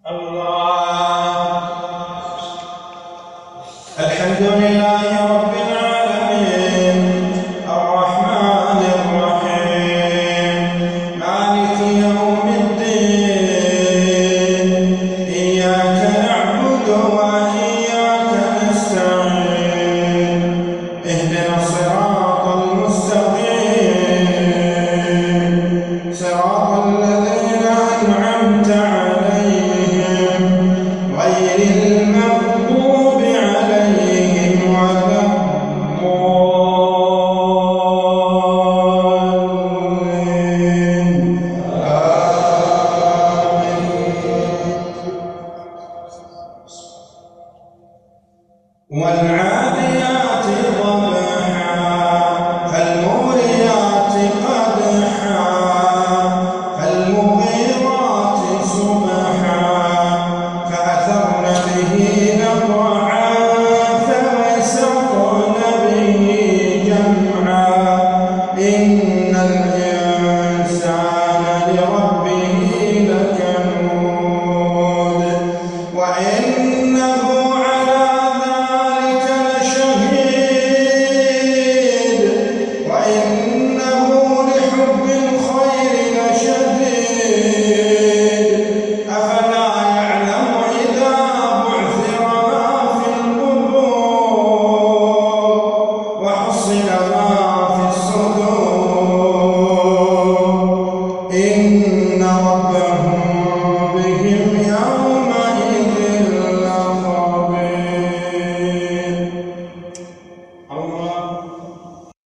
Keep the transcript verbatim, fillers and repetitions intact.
الله. الحمد لله رب العالمين الرحمن الرحيم مالك يوم الدين إياك نعبد وإياك نستعين اهدنا الصراط المستقيم صراط الذين أنعمت عليهم غير المغضوب عليهم ولا الضالين آمين. والعالمين